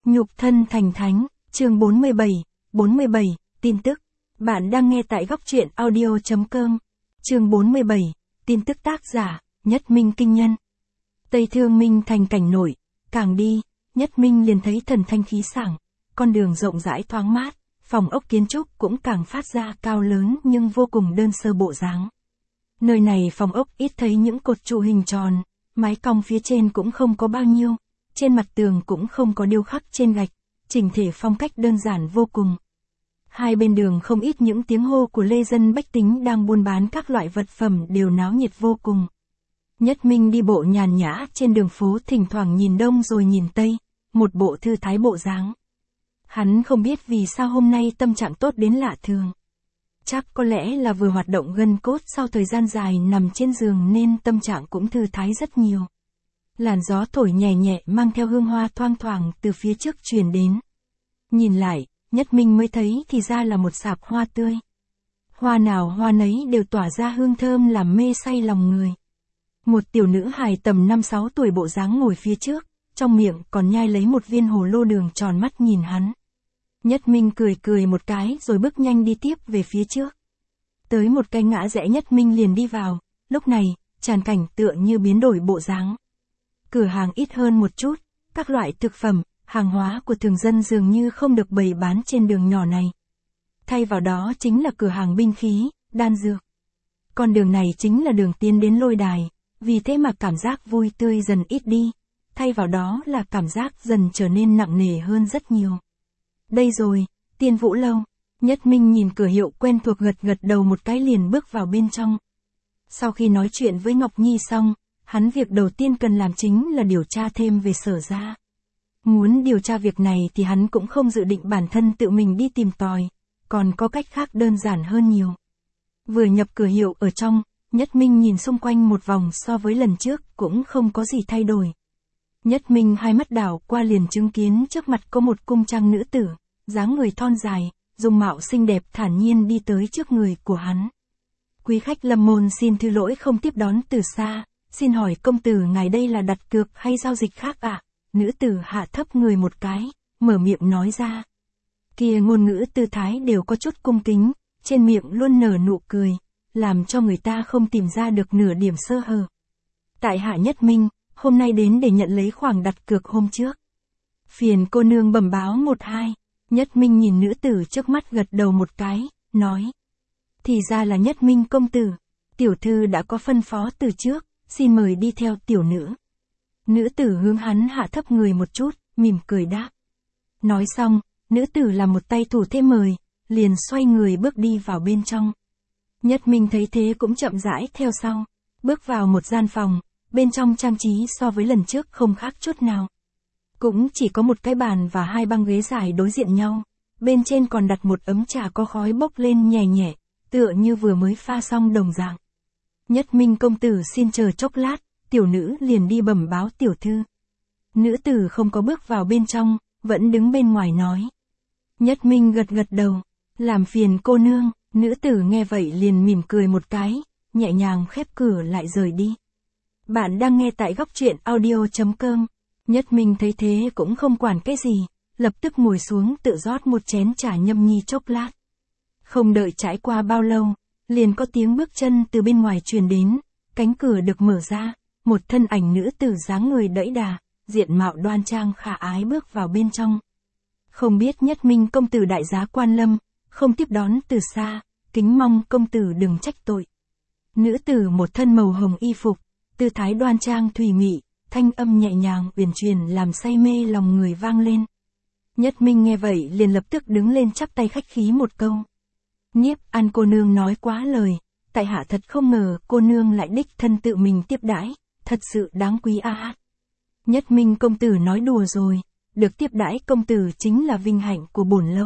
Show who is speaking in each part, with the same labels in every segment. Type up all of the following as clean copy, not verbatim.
Speaker 1: Nhục thân thành thánh, chương 47, tin tức. Bạn đang nghe tại góc truyện audio.com. Chương 47, tin tức tác giả, Nhất Minh Kinh Nhân. Tây Thương Minh thành cảnh nổi, càng đi, Nhất Minh liền thấy thần thanh khí sảng, con đường rộng rãi thoáng mát, phòng ốc kiến trúc cũng càng phát ra cao lớn nhưng vô cùng đơn sơ bộ dáng. Nơi này phòng ốc ít thấy những cột trụ hình tròn, mái cong phía trên cũng không có bao nhiêu, trên mặt tường cũng không có điêu khắc trên gạch, chỉnh thể phong cách đơn giản vô cùng. Hai bên đường không ít những tiếng hô của lê dân bách tính đang buôn bán các loại vật phẩm đều náo nhiệt vô cùng. Nhất Minh đi bộ nhàn nhã trên đường phố, thỉnh thoảng nhìn đông rồi nhìn tây, một bộ thư thái bộ dáng. Hắn không biết vì sao hôm nay tâm trạng tốt đến lạ thường. Chắc có lẽ là vừa hoạt động gân cốt sau thời gian dài nằm trên giường nên tâm trạng cũng thư thái rất nhiều. Làn gió thổi nhẹ nhẹ mang theo hương hoa thoang thoảng từ phía trước truyền đến. Nhìn lại, Nhất Minh mới thấy thì ra là một sạp hoa tươi. Hoa nào hoa nấy đều tỏa ra hương thơm làm mê say lòng người. Một tiểu nữ hài tầm 5-6 tuổi bộ dáng ngồi phía trước, trong miệng còn nhai lấy một viên hồ lô đường tròn mắt nhìn hắn. Nhất Minh cười một cái rồi bước nhanh đi tiếp về phía trước. Tới một cái ngã rẽ Nhất Minh liền đi vào, lúc này, tràn cảnh tựa như biến đổi bộ dáng. Cửa hàng ít hơn một chút, các loại thực phẩm, hàng hóa của thường dân dường như không được bày bán trên đường nhỏ này. Thay vào đó chính là cửa hàng binh khí, đan dược. Con đường này chính là đường tiến đến lôi đài, vì thế mà cảm giác vui tươi dần ít đi, thay vào đó là cảm giác dần trở nên nặng nề hơn rất nhiều. Đây rồi, Tiên Vũ Lâu. Nhất Minh nhìn cửa hiệu quen thuộc gật đầu một cái liền bước vào bên trong. Sau khi nói chuyện với Ngọc Nhi xong, hắn việc đầu tiên cần làm chính là điều tra thêm về Sở gia. Muốn điều tra việc này thì hắn cũng không dự định bản thân tự mình đi tìm tòi, còn có cách khác đơn giản hơn nhiều. Vừa nhập cửa hiệu ở trong, Nhất Minh nhìn xung quanh một vòng so với lần trước cũng không có gì thay đổi. Nhất Minh hai mắt đảo qua liền chứng kiến trước mặt có một cung trang nữ tử, dáng người thon dài, dung mạo xinh đẹp thản nhiên đi tới trước người của hắn. Quý khách lâm môn xin thứ lỗi không tiếp đón từ xa, xin hỏi công tử ngài đây là đặt cược hay giao dịch khác ạ? Nữ tử hạ thấp người một cái, mở miệng nói ra. Kia ngôn ngữ tư thái đều có chút cung kính, trên miệng luôn nở nụ cười, làm cho người ta không tìm ra được nửa điểm sơ hở. Tại hạ Nhất Minh, hôm nay đến để nhận lấy khoản đặt cược hôm trước. Phiền cô nương bẩm báo 1-2. Nhất Minh nhìn nữ tử trước mắt gật đầu một cái, nói. Thì ra là Nhất Minh công tử, tiểu thư đã có phân phó từ trước, xin mời đi theo tiểu nữ. Nữ tử hướng hắn hạ thấp người một chút, mỉm cười đáp. Nói xong, nữ tử làm một tay thủ thế mời, liền xoay người bước đi vào bên trong. Nhất Minh thấy thế cũng chậm rãi theo sau, bước vào một gian phòng, bên trong trang trí so với lần trước không khác chút nào. Cũng chỉ có một cái bàn và hai băng ghế dài đối diện nhau, bên trên còn đặt một ấm trà có khói bốc lên nhẹ nhẹ, tựa như vừa mới pha xong đồng dạng. Nhất Minh công tử xin chờ chốc lát, tiểu nữ liền đi bẩm báo tiểu thư. Nữ tử không có bước vào bên trong, vẫn đứng bên ngoài nói. Nhất Minh gật đầu, làm phiền cô nương, nữ tử nghe vậy liền mỉm cười một cái, nhẹ nhàng khép cửa lại rời đi. Bạn đang nghe tại góc truyện audio.com. Nhất Minh thấy thế cũng không quản cái gì, lập tức ngồi xuống tự rót một chén trà nhâm nhi chốc lát. Không đợi trải qua bao lâu, liền có tiếng bước chân từ bên ngoài truyền đến, cánh cửa được mở ra, một thân ảnh nữ tử dáng người đẫy đà, diện mạo đoan trang khả ái bước vào bên trong. Không biết Nhất Minh công tử đại giá quan lâm, không tiếp đón từ xa, kính mong công tử đừng trách tội. Nữ tử một thân màu hồng y phục, tư thái đoan trang thùy mị, thanh âm nhẹ nhàng uyển chuyển làm say mê lòng người vang lên. Nhất Minh nghe vậy liền lập tức đứng lên chắp tay khách khí một câu. Nhiếp An cô nương nói quá lời, tại hạ thật không ngờ cô nương lại đích thân tự mình tiếp đãi, thật sự đáng quý a. Nhất Minh công tử nói đùa rồi, được tiếp đãi công tử chính là vinh hạnh của bổn lâu.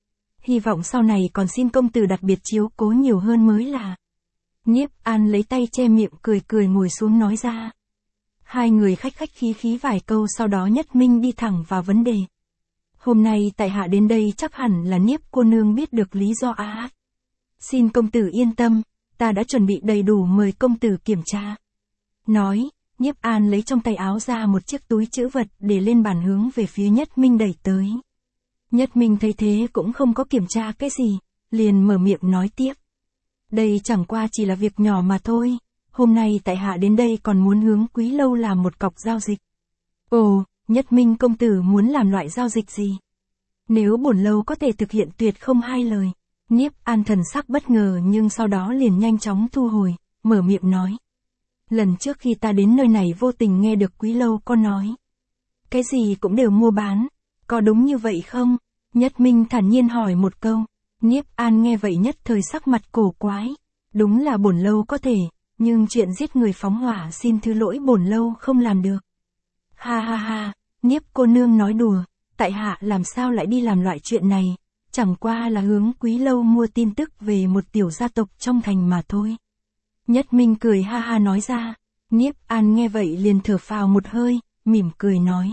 Speaker 1: Hy vọng sau này còn xin công tử đặc biệt chiếu cố nhiều hơn mới là. Nhiếp An lấy tay che miệng cười ngồi xuống nói ra. Hai người khách khí vài câu sau đó Nhất Minh đi thẳng vào vấn đề. Hôm nay tại hạ đến đây chắc hẳn là Nhiếp cô nương biết được lý do a. Xin công tử yên tâm, ta đã chuẩn bị đầy đủ mời công tử kiểm tra. Nói, Nhiếp An lấy trong tay áo ra một chiếc túi trữ vật để lên bàn hướng về phía Nhất Minh đẩy tới. Nhất Minh thấy thế cũng không có kiểm tra cái gì, liền mở miệng nói tiếp. Đây chẳng qua chỉ là việc nhỏ mà thôi, hôm nay tại hạ đến đây còn muốn hướng Quý lâu làm một cọc giao dịch. Ồ, Nhất Minh công tử muốn làm loại giao dịch gì? Nếu bổn lâu có thể thực hiện tuyệt không hai lời. Nhiếp An thần sắc bất ngờ nhưng sau đó liền nhanh chóng thu hồi, mở miệng nói. Lần trước khi ta đến nơi này vô tình nghe được Quý lâu có nói. Cái gì cũng đều mua bán, có đúng như vậy không? Nhất Minh thản nhiên hỏi một câu. Nhiếp An nghe vậy nhất thời sắc mặt cổ quái. Đúng là bổn lâu có thể, nhưng chuyện giết người phóng hỏa xin thứ lỗi bổn lâu không làm được. Ha ha ha, Nhiếp cô nương nói đùa, tại hạ làm sao lại đi làm loại chuyện này, chẳng qua là hướng Quý lâu mua tin tức về một tiểu gia tộc trong thành mà thôi. Nhất Minh cười ha ha nói ra. Nhiếp An nghe vậy liền thở phào một hơi, mỉm cười nói.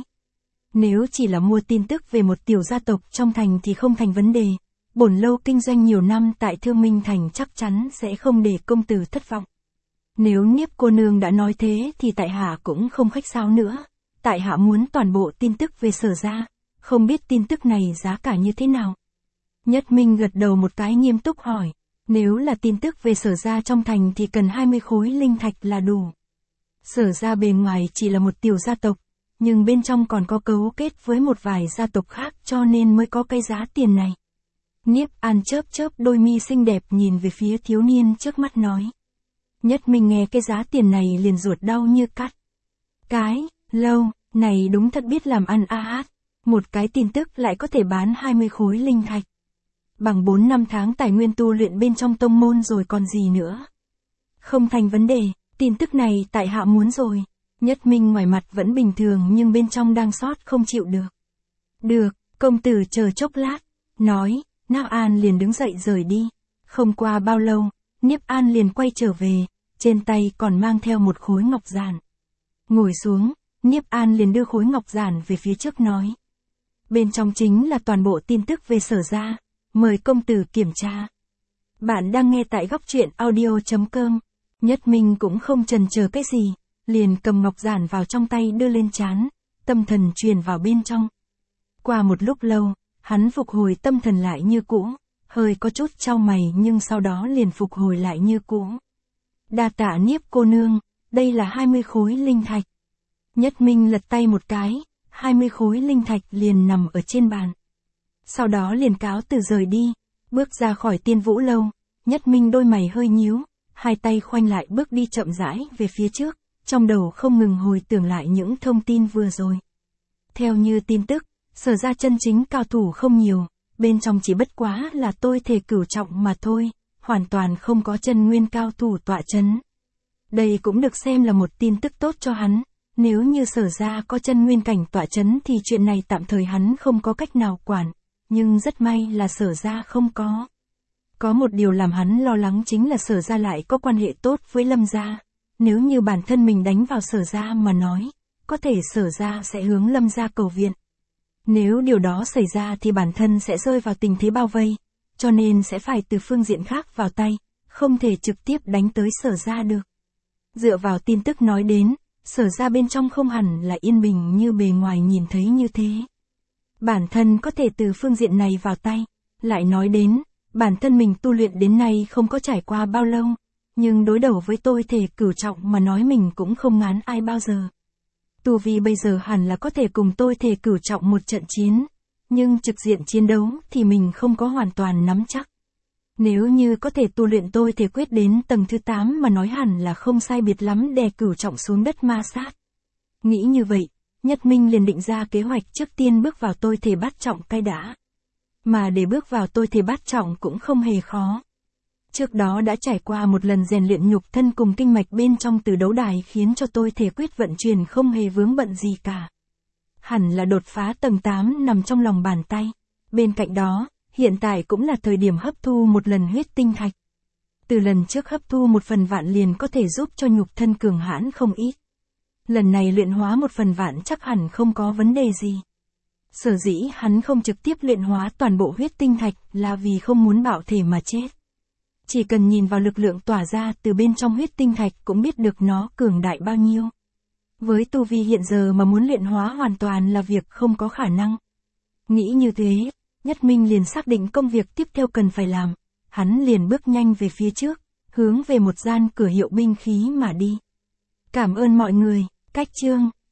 Speaker 1: Nếu chỉ là mua tin tức về một tiểu gia tộc trong thành thì không thành vấn đề. Bổn lâu kinh doanh nhiều năm tại Thương Minh Thành chắc chắn sẽ không để công tử thất vọng. Nếu Nhiếp cô nương đã nói thế thì tại hạ cũng không khách sáo nữa. Tại hạ muốn toàn bộ tin tức về Sở gia, không biết tin tức này giá cả như thế nào. Nhất Minh gật đầu một cái nghiêm túc hỏi. Nếu là tin tức về Sở gia trong thành thì cần 20 khối linh thạch là đủ. Sở gia bề ngoài chỉ là một tiểu gia tộc, nhưng bên trong còn có cấu kết với một vài gia tộc khác cho nên mới có cái giá tiền này. Nhiếp An chớp chớp đôi mi xinh đẹp nhìn về phía thiếu niên trước mắt nói. Nhất Minh nghe cái giá tiền này liền ruột đau như cắt. Cái, lâu, này đúng thật biết làm ăn a hát, một cái tin tức lại có thể bán 20 khối linh thạch. Bằng 4 năm tháng tài nguyên tu luyện bên trong tông môn rồi còn gì nữa. Không thành vấn đề, tin tức này tại hạ muốn rồi. Nhất Minh ngoài mặt vẫn bình thường nhưng bên trong đang sót không chịu được. Được, công tử chờ chốc lát, nói, Nhiếp An liền đứng dậy rời đi. Không qua bao lâu, Nhiếp An liền quay trở về, trên tay còn mang theo một khối ngọc giản. Ngồi xuống, Nhiếp An liền đưa khối ngọc giản về phía trước nói. Bên trong chính là toàn bộ tin tức về Sở gia, mời công tử kiểm tra. Bạn đang nghe tại góc truyện audio.com. Nhất Minh cũng không chần chờ cái gì, liền cầm ngọc giản vào trong tay đưa lên trán, tâm thần truyền vào bên trong. Qua một lúc lâu, hắn phục hồi tâm thần lại như cũ, hơi có chút chau mày nhưng sau đó liền phục hồi lại như cũ. Đa tạ Nhiếp cô nương, đây là 20 khối linh thạch. Nhất Minh lật tay một cái, 20 khối linh thạch liền nằm ở trên bàn. Sau đó liền cáo từ rời đi, bước ra khỏi Tiên Vũ lâu, Nhất Minh đôi mày hơi nhíu, hai tay khoanh lại bước đi chậm rãi về phía trước, trong đầu không ngừng hồi tưởng lại những thông tin vừa rồi. Theo như tin tức, Sở gia chân chính cao thủ không nhiều, bên trong chỉ bất quá là tôi thể cửu trọng mà thôi, hoàn toàn không có chân nguyên cao thủ tọa chấn. Đây cũng được xem là một tin tức tốt cho hắn, nếu như Sở gia có chân nguyên cảnh tọa chấn thì chuyện này tạm thời hắn không có cách nào quản, nhưng rất may là Sở gia không có. Có một điều làm hắn lo lắng chính là Sở gia lại có quan hệ tốt với Lâm gia, nếu như bản thân mình đánh vào Sở gia mà nói, có thể Sở gia sẽ hướng Lâm gia cầu viện. Nếu điều đó xảy ra thì bản thân sẽ rơi vào tình thế bao vây, cho nên sẽ phải từ phương diện khác vào tay, không thể trực tiếp đánh tới Sở gia được. Dựa vào tin tức nói đến, Sở gia bên trong không hẳn là yên bình như bề ngoài nhìn thấy như thế. Bản thân có thể từ phương diện này vào tay, lại nói đến, bản thân mình tu luyện đến nay không có trải qua bao lâu, nhưng đối đầu với tôi thể cửu trọng mà nói mình cũng không ngán ai bao giờ. Tu vi bây giờ hẳn là có thể cùng tôi thể cửu trọng một trận chiến, nhưng trực diện chiến đấu thì mình không có hoàn toàn nắm chắc. Nếu như có thể tu luyện tôi thể quyết đến tầng thứ 8 mà nói hẳn là không sai biệt lắm đè cửu trọng xuống đất ma sát. Nghĩ như vậy, Nhất Minh liền định ra kế hoạch trước tiên bước vào tôi thể bát trọng cái đã. Mà để bước vào tôi thể bát trọng cũng không hề khó. Trước đó đã trải qua một lần rèn luyện nhục thân cùng kinh mạch bên trong từ đấu đài khiến cho tôi thể quyết vận chuyển không hề vướng bận gì cả. Hẳn là đột phá tầng 8 nằm trong lòng bàn tay. Bên cạnh đó, hiện tại cũng là thời điểm hấp thu một lần huyết tinh thạch. Từ lần trước hấp thu 1/1000 liền có thể giúp cho nhục thân cường hãn không ít. Lần này luyện hóa 1/1000 chắc hẳn không có vấn đề gì. Sở dĩ hắn không trực tiếp luyện hóa toàn bộ huyết tinh thạch là vì không muốn bạo thể mà chết. Chỉ cần nhìn vào lực lượng tỏa ra từ bên trong huyết tinh thạch cũng biết được nó cường đại bao nhiêu. Với tu vi hiện giờ mà muốn luyện hóa hoàn toàn là việc không có khả năng. Nghĩ như thế, Nhất Minh liền xác định công việc tiếp theo cần phải làm. Hắn liền bước nhanh về phía trước, hướng về một gian cửa hiệu binh khí mà đi. Cảm ơn mọi người, cách chương.